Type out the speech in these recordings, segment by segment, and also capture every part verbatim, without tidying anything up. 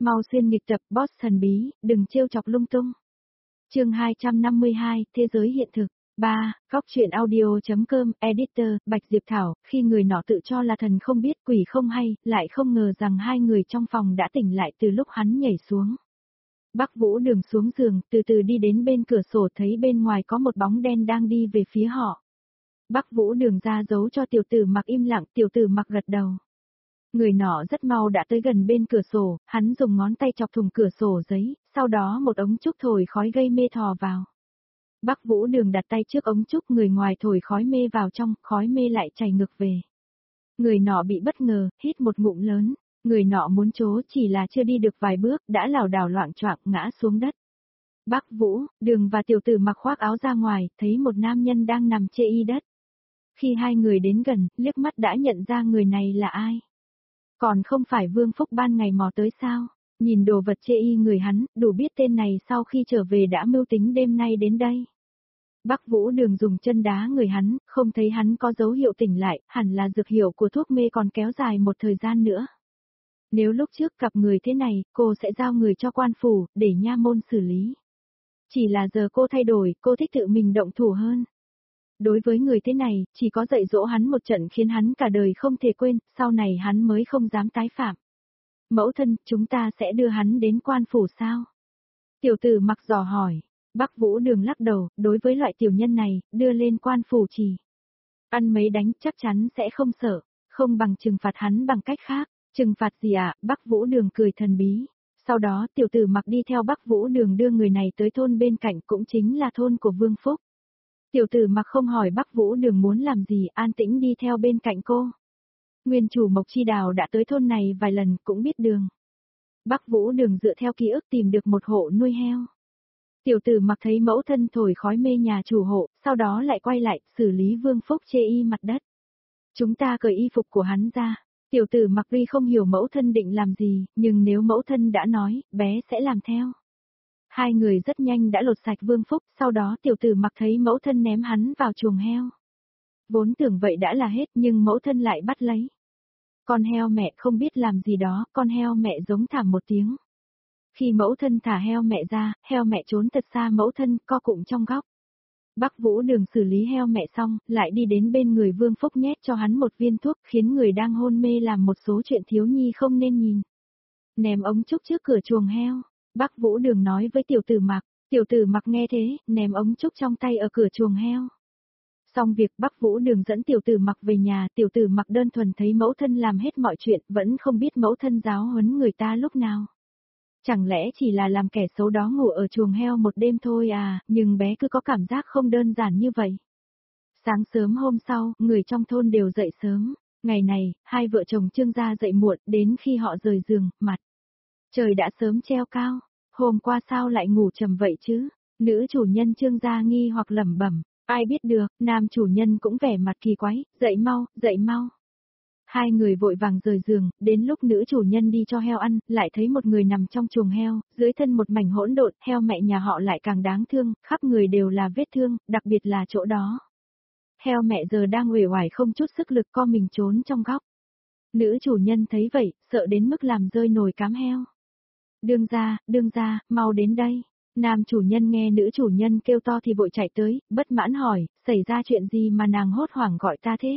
Mau xuyên nghịch tập boss thần bí, đừng trêu chọc lung tung. Chương hai trăm năm mươi hai, Thế giới hiện thực. ba. Góc truyện audio.com, Editor, Bạch Diệp Thảo, khi người nọ tự cho là thần không biết quỷ không hay, lại không ngờ rằng hai người trong phòng đã tỉnh lại từ lúc hắn nhảy xuống. Bắc Vũ Đường xuống giường, từ từ đi đến bên cửa sổ thấy bên ngoài có một bóng đen đang đi về phía họ. Bắc Vũ Đường ra dấu cho tiểu tử Mặc im lặng, tiểu tử Mặc gật đầu. Người nọ rất mau đã tới gần bên cửa sổ, hắn dùng ngón tay chọc thủng cửa sổ giấy, sau đó một ống trúc thổi khói gây mê thò vào. Bắc Vũ Đường đặt tay trước ống trúc, người ngoài thổi khói mê vào trong, khói mê lại chảy ngược về. Người nọ bị bất ngờ, hít một ngụm lớn, người nọ muốn trố chỉ là chưa đi được vài bước, đã lảo đảo loạng choạng ngã xuống đất. Bắc Vũ Đường và tiểu tử Mặc khoác áo ra ngoài, thấy một nam nhân đang nằm chê y đất. Khi hai người đến gần, liếc mắt đã nhận ra người này là ai. Còn không phải Vương Phúc ban ngày mò tới sao? Nhìn đồ vật chê y người hắn, đủ biết tên này sau khi trở về đã mưu tính đêm nay đến đây. Bắc Vũ Đường dùng chân đá người hắn, không thấy hắn có dấu hiệu tỉnh lại, hẳn là dược hiệu của thuốc mê còn kéo dài một thời gian nữa. Nếu lúc trước gặp người thế này, cô sẽ giao người cho quan phủ, để nha môn xử lý. Chỉ là giờ cô thay đổi, cô thích tự mình động thủ hơn. Đối với người thế này, chỉ có dạy dỗ hắn một trận khiến hắn cả đời không thể quên, sau này hắn mới không dám tái phạm. Mẫu thân, chúng ta sẽ đưa hắn đến quan phủ sao? Tiểu tử Mặc dò hỏi. Bắc Vũ Đường lắc đầu, đối với loại tiểu nhân này, đưa lên quan phủ chỉ. Ăn mấy đánh chắc chắn sẽ không sợ, không bằng trừng phạt hắn bằng cách khác. Trừng phạt gì ạ? À? Bắc Vũ Đường cười thần bí. Sau đó tiểu tử Mặc đi theo Bắc Vũ Đường đưa người này tới thôn bên cạnh, cũng chính là thôn của Vương Phúc. Tiểu tử Mặc không hỏi Bắc Vũ Đường muốn làm gì, an tĩnh đi theo bên cạnh cô. Nguyên chủ Mộc Chi Đào đã tới thôn này vài lần, cũng biết đường. Bắc Vũ Đường dựa theo ký ức tìm được một hộ nuôi heo. Tiểu tử Mặc thấy mẫu thân thổi khói mê nhà chủ hộ, sau đó lại quay lại, xử lý Vương Phúc chê y mặt đất. Chúng ta cởi y phục của hắn ra. Tiểu tử Mặc tuy không hiểu mẫu thân định làm gì, nhưng nếu mẫu thân đã nói, bé sẽ làm theo. Hai người rất nhanh đã lột sạch Vương Phúc, sau đó tiểu tử Mặc thấy mẫu thân ném hắn vào chuồng heo. Vốn tưởng vậy đã là hết, nhưng mẫu thân lại bắt lấy. Con heo mẹ không biết làm gì đó, con heo mẹ giống thảm một tiếng. Khi mẫu thân thả heo mẹ ra, heo mẹ trốn thật xa mẫu thân, co cụm trong góc. Bắc Vũ Đường xử lý heo mẹ xong, lại đi đến bên người Vương Phúc nhét cho hắn một viên thuốc, khiến người đang hôn mê làm một số chuyện thiếu nhi không nên nhìn. Ném ống trúc trước cửa chuồng heo. Bắc Vũ Đường nói với tiểu tử Mặc, tiểu tử Mặc nghe thế, ném ống trúc trong tay ở cửa chuồng heo. Xong việc Bắc Vũ Đường dẫn tiểu tử Mặc về nhà, tiểu tử Mặc đơn thuần thấy mẫu thân làm hết mọi chuyện, vẫn không biết mẫu thân giáo huấn người ta lúc nào. Chẳng lẽ chỉ là làm kẻ xấu đó ngủ ở chuồng heo một đêm thôi à, nhưng bé cứ có cảm giác không đơn giản như vậy. Sáng sớm hôm sau, người trong thôn đều dậy sớm. Ngày này, hai vợ chồng Trương gia dậy muộn, đến khi họ rời giường, mặt trời đã sớm treo cao. Hôm qua sao lại ngủ trầm vậy chứ? Nữ chủ nhân Trương gia nghi hoặc lẩm bẩm, ai biết được, nam chủ nhân cũng vẻ mặt kỳ quái, dậy mau, dậy mau. Hai người vội vàng rời giường, đến lúc nữ chủ nhân đi cho heo ăn, lại thấy một người nằm trong chuồng heo, dưới thân một mảnh hỗn độn, heo mẹ nhà họ lại càng đáng thương, khắp người đều là vết thương, đặc biệt là chỗ đó. Heo mẹ giờ đang uể oải không chút sức lực, co mình trốn trong góc. Nữ chủ nhân thấy vậy, sợ đến mức làm rơi nồi cám heo. Đương gia, đương gia, mau đến đây. Nam chủ nhân nghe nữ chủ nhân kêu to thì vội chạy tới, bất mãn hỏi, xảy ra chuyện gì mà nàng hốt hoảng gọi ta thế?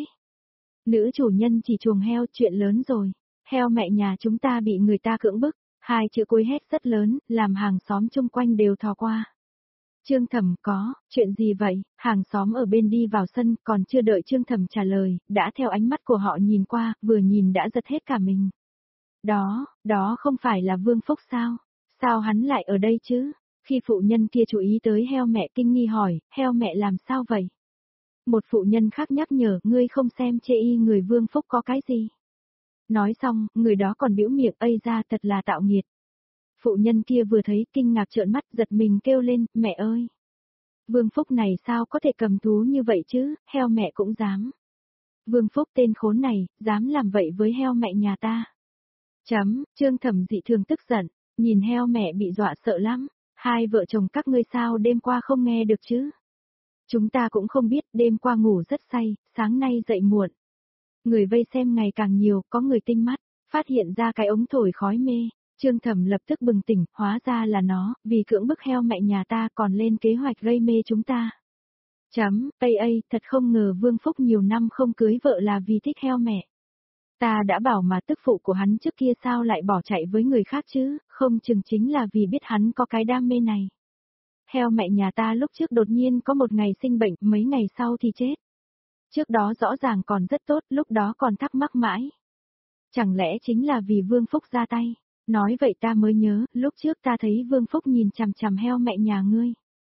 Nữ chủ nhân chỉ chuồng heo, chuyện lớn rồi. Heo mẹ nhà chúng ta bị người ta cưỡng bức. Hai chữ cuối hét rất lớn, làm hàng xóm chung quanh đều thò qua. Trương Thẩm có, chuyện gì vậy? Hàng xóm ở bên đi vào sân, còn chưa đợi Trương Thẩm trả lời, đã theo ánh mắt của họ nhìn qua, vừa nhìn đã giật hết cả mình. Đó, đó không phải là Vương Phúc sao? Sao hắn lại ở đây chứ? Khi phụ nhân kia chú ý tới heo mẹ kinh nghi hỏi, heo mẹ làm sao vậy? Một phụ nhân khác nhắc nhở, ngươi không xem chê y người Vương Phúc có cái gì. Nói xong, người đó còn bĩu miệng, ây ra thật là tạo nghiệt. Phụ nhân kia vừa thấy kinh ngạc trợn mắt, giật mình kêu lên, mẹ ơi! Vương Phúc này sao có thể cầm thú như vậy chứ, heo mẹ cũng dám. Vương Phúc tên khốn này, dám làm vậy với heo mẹ nhà ta. Chấm, Trương Thẩm dị thường tức giận, nhìn heo mẹ bị dọa sợ lắm. Hai vợ chồng các ngươi sao đêm qua không nghe được chứ? Chúng ta cũng không biết, đêm qua ngủ rất say, sáng nay dậy muộn. Người vây xem ngày càng nhiều, có người tinh mắt, phát hiện ra cái ống thổi khói mê. Trương Thẩm lập tức bừng tỉnh, hóa ra là nó, vì cưỡng bức heo mẹ nhà ta còn lên kế hoạch gây mê chúng ta. Chấm, ây ây, thật không ngờ Vương Phúc nhiều năm không cưới vợ là vì thích heo mẹ. Ta đã bảo mà tức phụ của hắn trước kia sao lại bỏ chạy với người khác chứ, không chừng chính là vì biết hắn có cái đam mê này. Heo mẹ nhà ta lúc trước đột nhiên có một ngày sinh bệnh, mấy ngày sau thì chết. Trước đó rõ ràng còn rất tốt, lúc đó còn thắc mắc mãi. Chẳng lẽ chính là vì Vương Phúc ra tay? Nói vậy ta mới nhớ, lúc trước ta thấy Vương Phúc nhìn chằm chằm heo mẹ nhà ngươi.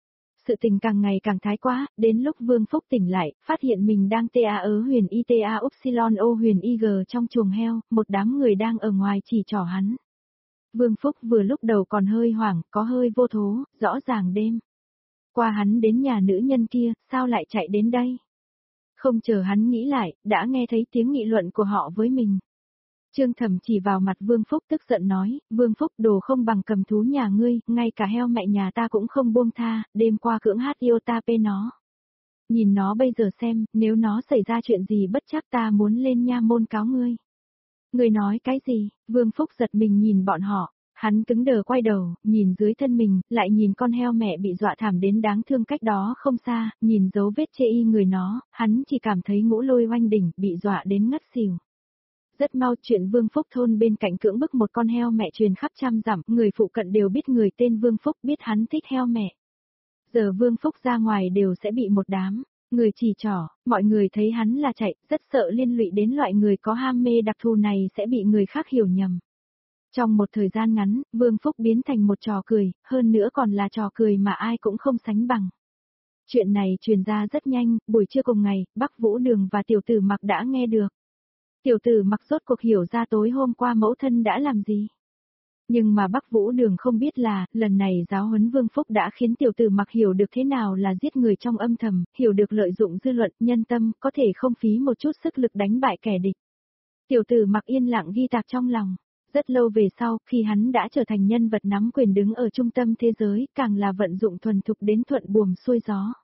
Sự tình càng ngày càng thái quá, đến lúc Vương Phúc tỉnh lại, phát hiện mình đang ta ớ huyền y ta upsilon o huyền ig trong chuồng heo, một đám người đang ở ngoài chỉ trỏ hắn. Vương Phúc vừa lúc đầu còn hơi hoảng, có hơi vô thố, rõ ràng đêm. Qua hắn đến nhà nữ nhân kia, sao lại chạy đến đây? Không chờ hắn nghĩ lại, đã nghe thấy tiếng nghị luận của họ với mình. Trương Thẩm chỉ vào mặt Vương Phúc tức giận nói, Vương Phúc đồ không bằng cầm thú nhà ngươi, ngay cả heo mẹ nhà ta cũng không buông tha, đêm qua cưỡng hát yêu ta pê nó. Nhìn nó bây giờ xem, nếu nó xảy ra chuyện gì bất chắc ta muốn lên nha môn cáo ngươi. Ngươi nói cái gì? Vương Phúc giật mình nhìn bọn họ, hắn cứng đờ quay đầu, nhìn dưới thân mình, lại nhìn con heo mẹ bị dọa thảm đến đáng thương cách đó không xa, nhìn dấu vết chê y người nó, hắn chỉ cảm thấy ngũ lôi oanh đỉnh, bị dọa đến ngất xỉu. Rất mau chuyện Vương Phúc thôn bên cạnh cưỡng bức một con heo mẹ truyền khắp trăm dặm, người phụ cận đều biết người tên Vương Phúc, biết hắn thích heo mẹ. Giờ Vương Phúc ra ngoài đều sẽ bị một đám người chỉ trỏ, mọi người thấy hắn là chạy, rất sợ liên lụy đến loại người có ham mê đặc thù này sẽ bị người khác hiểu nhầm. Trong một thời gian ngắn, Vương Phúc biến thành một trò cười, hơn nữa còn là trò cười mà ai cũng không sánh bằng. Chuyện này truyền ra rất nhanh, buổi trưa cùng ngày, Bắc Vũ Đường và tiểu tử Mặc đã nghe được. Tiểu tử Mặc rốt cuộc hiểu ra tối hôm qua mẫu thân đã làm gì. Nhưng mà Bắc Vũ Đường không biết là, lần này giáo huấn Vương Phúc đã khiến tiểu tử Mặc hiểu được thế nào là giết người trong âm thầm, hiểu được lợi dụng dư luận, nhân tâm, có thể không phí một chút sức lực đánh bại kẻ địch. Tiểu tử Mặc yên lặng ghi tạc trong lòng. Rất lâu về sau, khi hắn đã trở thành nhân vật nắm quyền đứng ở trung tâm thế giới, càng là vận dụng thuần thục đến thuận buồm xuôi gió.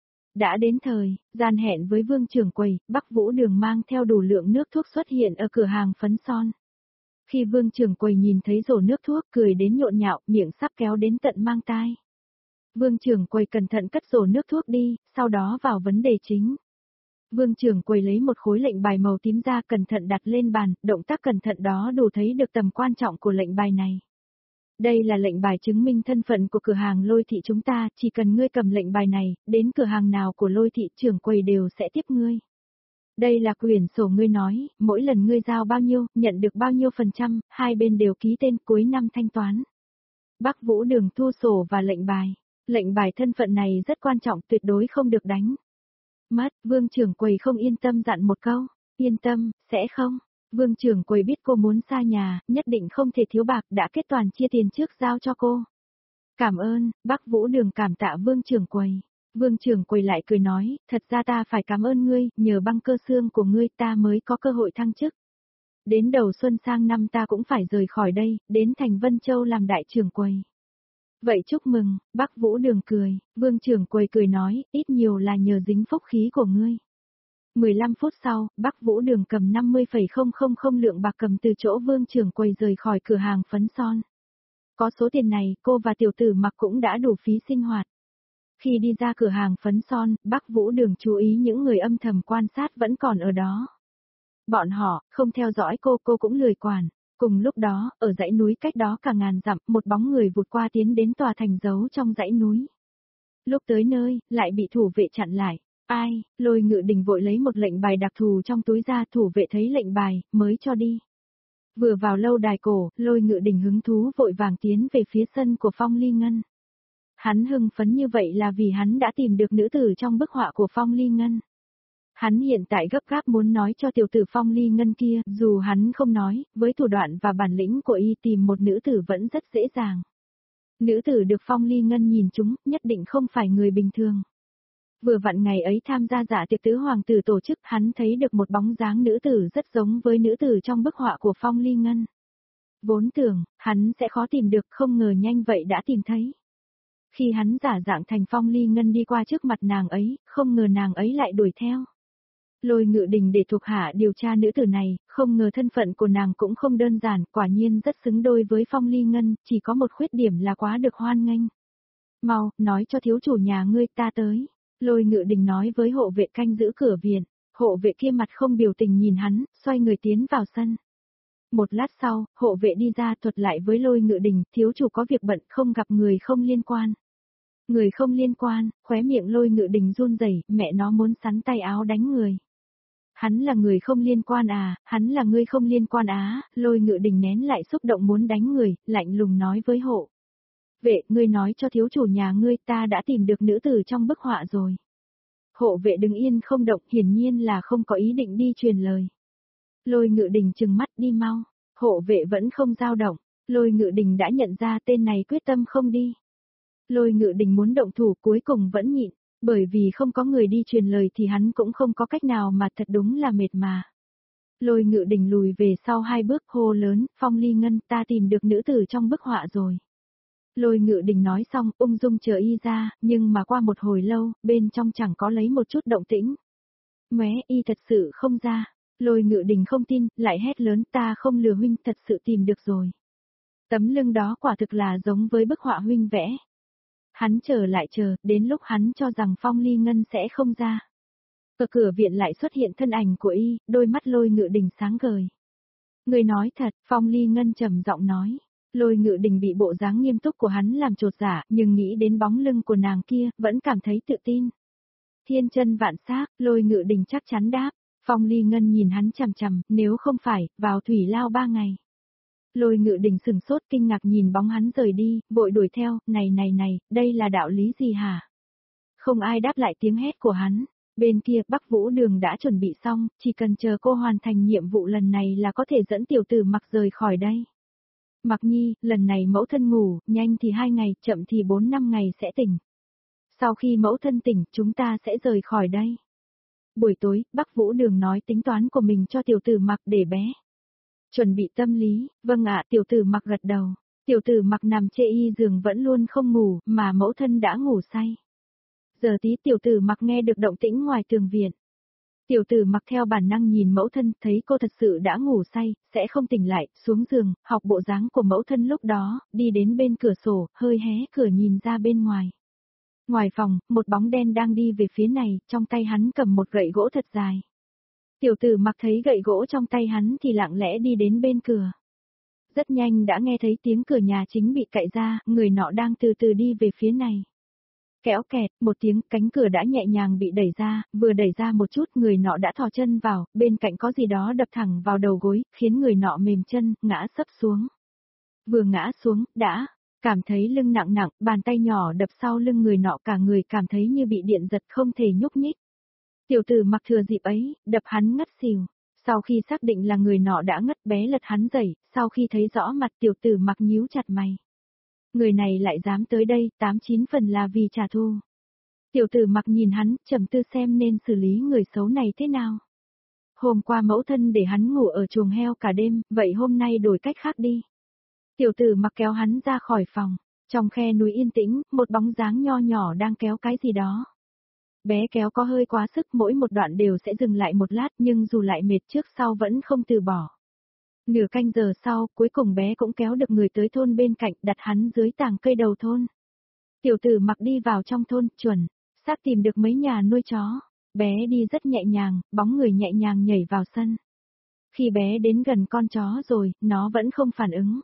Đã đến thời, gian hẹn với Vương Trưởng Quầy, Bắc Vũ Đường mang theo đủ lượng nước thuốc xuất hiện ở cửa hàng phấn son. Khi Vương Trưởng Quầy nhìn thấy rổ nước thuốc cười đến nhộn nhạo, miệng sắp kéo đến tận mang tai. Vương Trưởng Quầy cẩn thận cất rổ nước thuốc đi, sau đó vào vấn đề chính. Vương Trưởng Quầy lấy một khối lệnh bài màu tím ra cẩn thận đặt lên bàn, động tác cẩn thận đó đủ thấy được tầm quan trọng của lệnh bài này. Đây là lệnh bài chứng minh thân phận của cửa hàng Lôi Thị chúng ta, chỉ cần ngươi cầm lệnh bài này, đến cửa hàng nào của Lôi Thị Trưởng Quầy đều sẽ tiếp ngươi. Đây là quyển sổ ngươi nói, mỗi lần ngươi giao bao nhiêu, nhận được bao nhiêu phần trăm, hai bên đều ký tên cuối năm thanh toán. Bắc Vũ Đường thu sổ và lệnh bài. Lệnh bài thân phận này rất quan trọng, tuyệt đối không được đánh mất. Vương Trưởng Quầy không yên tâm dặn một câu, yên tâm, sẽ không. Vương Trưởng Quầy biết cô muốn xa nhà, nhất định không thể thiếu bạc, đã kết toàn chia tiền trước giao cho cô. Cảm ơn, Bắc Vũ Đường cảm tạ Vương Trưởng Quầy. Vương Trưởng Quầy lại cười nói, thật ra ta phải cảm ơn ngươi, nhờ băng cơ xương của ngươi ta mới có cơ hội thăng chức. Đến đầu xuân sang năm ta cũng phải rời khỏi đây, đến thành Vân Châu làm đại trưởng quầy. Vậy chúc mừng, Bắc Vũ Đường cười, Vương Trưởng Quầy cười nói, ít nhiều là nhờ dính phúc khí của ngươi. mười lăm phút sau, Bắc Vũ Đường cầm năm mươi phẩy không không không lượng bạc cầm từ chỗ Vương Trưởng Quầy rời khỏi cửa hàng phấn son. Có số tiền này, cô và tiểu tử Mặc cũng đã đủ phí sinh hoạt. Khi đi ra cửa hàng phấn son, Bắc Vũ Đường chú ý những người âm thầm quan sát vẫn còn ở đó. Bọn họ, không theo dõi cô, cô cũng lười quản. Cùng lúc đó, ở dãy núi cách đó cả ngàn dặm, một bóng người vụt qua tiến đến tòa thành giấu trong dãy núi. Lúc tới nơi, lại bị thủ vệ chặn lại. Ai, Lôi Ngự Đình vội lấy một lệnh bài đặc thù trong túi ra, thủ vệ thấy lệnh bài, mới cho đi. Vừa vào lâu đài cổ, Lôi Ngự Đình hứng thú vội vàng tiến về phía sân của Phong Ly Ngân. Hắn hưng phấn như vậy là vì hắn đã tìm được nữ tử trong bức họa của Phong Ly Ngân. Hắn hiện tại gấp gáp muốn nói cho tiểu tử Phong Ly Ngân kia, dù hắn không nói, với thủ đoạn và bản lĩnh của y tìm một nữ tử vẫn rất dễ dàng. Nữ tử được Phong Ly Ngân nhìn chúng, nhất định không phải người bình thường. Vừa vặn ngày ấy tham gia dạ tiệc tứ hoàng tử tổ chức, hắn thấy được một bóng dáng nữ tử rất giống với nữ tử trong bức họa của Phong Ly Ngân. Vốn tưởng, hắn sẽ khó tìm được, không ngờ nhanh vậy đã tìm thấy. Khi hắn giả dạng thành Phong Ly Ngân đi qua trước mặt nàng ấy, không ngờ nàng ấy lại đuổi theo. Lôi Ngự Đình để thuộc hạ điều tra nữ tử này, không ngờ thân phận của nàng cũng không đơn giản, quả nhiên rất xứng đôi với Phong Ly Ngân, chỉ có một khuyết điểm là quá được hoan nghênh. Mau, nói cho thiếu chủ nhà ngươi ta tới. Lôi Ngự Đình nói với hộ vệ canh giữ cửa viện, hộ vệ kia mặt không biểu tình nhìn hắn, xoay người tiến vào sân. Một lát sau, hộ vệ đi ra thuật lại với Lôi Ngự Đình, thiếu chủ có việc bận không gặp người không liên quan. Người không liên quan, khóe miệng Lôi Ngự Đình run rẩy, mẹ nó muốn sắn tay áo đánh người. Hắn là người không liên quan à, hắn là người không liên quan á, Lôi Ngự Đình nén lại xúc động muốn đánh người, lạnh lùng nói với hộ. Vệ, ngươi nói cho thiếu chủ nhà ngươi ta đã tìm được nữ tử trong bức họa rồi. Hộ vệ đứng yên không động, hiển nhiên là không có ý định đi truyền lời. Lôi Ngự Đình trừng mắt đi mau, hộ vệ vẫn không dao động, Lôi Ngự Đình đã nhận ra tên này quyết tâm không đi. Lôi Ngự Đình muốn động thủ cuối cùng vẫn nhịn, bởi vì không có người đi truyền lời thì hắn cũng không có cách nào mà thật đúng là mệt mà. Lôi Ngự Đình lùi về sau hai bước hô lớn, Phong Ly Ngân ta tìm được nữ tử trong bức họa rồi. Lôi Ngự Đình nói xong ung dung chờ y ra, nhưng mà qua một hồi lâu, bên trong chẳng có lấy một chút động tĩnh. Mé y thật sự không ra. Lôi Ngự Đình không tin, lại hét lớn ta không lừa huynh thật sự tìm được rồi. Tấm lưng đó quả thực là giống với bức họa huynh vẽ. Hắn chờ lại chờ, đến lúc hắn cho rằng Phong Ly Ngân sẽ không ra. Ở cửa viện lại xuất hiện thân ảnh của y, đôi mắt Lôi Ngự Đình sáng ngời. Người nói thật, Phong Ly Ngân trầm giọng nói. Lôi Ngự Đình bị bộ dáng nghiêm túc của hắn làm chột dạ, nhưng nghĩ đến bóng lưng của nàng kia, vẫn cảm thấy tự tin. Thiên chân vạn xác, Lôi Ngự Đình chắc chắn đáp. Phong Ly Ngân nhìn hắn chằm chằm, nếu không phải, vào thủy lao ba ngày. Lôi Ngự Đình sừng sốt kinh ngạc nhìn bóng hắn rời đi, vội đuổi theo, này này này, đây là đạo lý gì hả? Không ai đáp lại tiếng hét của hắn. Bên kia Bắc Vũ Đường đã chuẩn bị xong, chỉ cần chờ cô hoàn thành nhiệm vụ lần này là có thể dẫn tiểu tử Mặc rời khỏi đây. Mặc Nhi, lần này mẫu thân ngủ, nhanh thì hai ngày, chậm thì bốn năm ngày sẽ tỉnh. Sau khi mẫu thân tỉnh, chúng ta sẽ rời khỏi đây. Buổi tối, Bắc Vũ Đường nói tính toán của mình cho tiểu tử Mặc để bé. Chuẩn bị tâm lý, vâng ạ, tiểu tử Mặc gật đầu. Tiểu tử Mặc nằm chê y giường vẫn luôn không ngủ, mà mẫu thân đã ngủ say. Giờ tí tiểu tử Mặc nghe được động tĩnh ngoài tường viện. Tiểu tử Mặc theo bản năng nhìn mẫu thân, thấy cô thật sự đã ngủ say, sẽ không tỉnh lại, xuống giường, học bộ dáng của mẫu thân lúc đó, đi đến bên cửa sổ, hơi hé cửa nhìn ra bên ngoài. Ngoài phòng, một bóng đen đang đi về phía này, trong tay hắn cầm một gậy gỗ thật dài. Tiểu tử Mặc thấy gậy gỗ trong tay hắn thì lặng lẽ đi đến bên cửa. Rất nhanh đã nghe thấy tiếng cửa nhà chính bị cạy ra, người nọ đang từ từ đi về phía này. Kéo kẹt, một tiếng, cánh cửa đã nhẹ nhàng bị đẩy ra, vừa đẩy ra một chút người nọ đã thò chân vào, bên cạnh có gì đó đập thẳng vào đầu gối, khiến người nọ mềm chân, ngã sấp xuống. Vừa ngã xuống, đã, cảm thấy lưng nặng nặng, bàn tay nhỏ đập sau lưng người nọ cả người cảm thấy như bị điện giật không thể nhúc nhích. Tiểu tử Mặc thừa dịp ấy, đập hắn ngất xỉu. Sau khi xác định là người nọ đã ngất bé lật hắn dậy, sau khi thấy rõ mặt tiểu tử Mặc nhíu chặt mày. Người này lại dám tới đây, tám chín phần là vì trả thù. Tiểu tử Mặc nhìn hắn, trầm tư xem nên xử lý người xấu này thế nào. Hôm qua mẫu thân để hắn ngủ ở chuồng heo cả đêm, vậy hôm nay đổi cách khác đi. Tiểu tử Mặc kéo hắn ra khỏi phòng, trong khe núi yên tĩnh, một bóng dáng nho nhỏ đang kéo cái gì đó. Bé kéo có hơi quá sức, mỗi một đoạn đều sẽ dừng lại một lát nhưng dù lại mệt trước sau vẫn không từ bỏ. Nửa canh giờ sau, cuối cùng bé cũng kéo được người tới thôn bên cạnh, đặt hắn dưới tàng cây đầu thôn. Tiểu tử Mặc đi vào trong thôn, chuẩn, xác tìm được mấy nhà nuôi chó. Bé đi rất nhẹ nhàng, bóng người nhẹ nhàng nhảy vào sân. Khi bé đến gần con chó rồi, nó vẫn không phản ứng.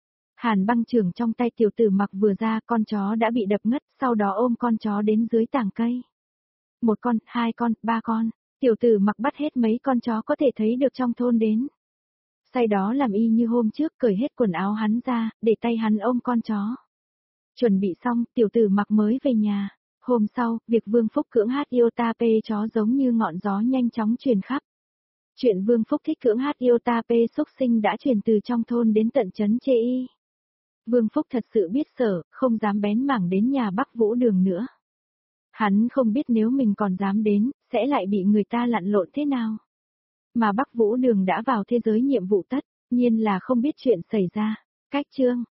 Hàn băng chưởng trong tay tiểu tử Mặc vừa ra, con chó đã bị đập ngất, sau đó ôm con chó đến dưới tàng cây. Một con, hai con, ba con, tiểu tử Mặc bắt hết mấy con chó có thể thấy được trong thôn đến. Sau đó làm y như hôm trước, cởi hết quần áo hắn ra, để tay hắn ôm con chó. Chuẩn bị xong, tiểu tử Mặc mới về nhà. Hôm sau, việc Vương Phúc cưỡng hát yêu ta pê chó giống như ngọn gió nhanh chóng truyền khắp. Chuyện Vương Phúc thích cưỡng hát yêu ta pê xúc sinh đã truyền từ trong thôn đến tận trấn Chê Y. Vương Phúc thật sự biết sợ, không dám bén mảng đến nhà Bắc Vũ Đường nữa. Hắn không biết nếu mình còn dám đến, sẽ lại bị người ta lặn lộn thế nào. Mà Bắc Vũ Đường đã vào thế giới nhiệm vụ tất nhiên là không biết chuyện xảy ra. Cách chương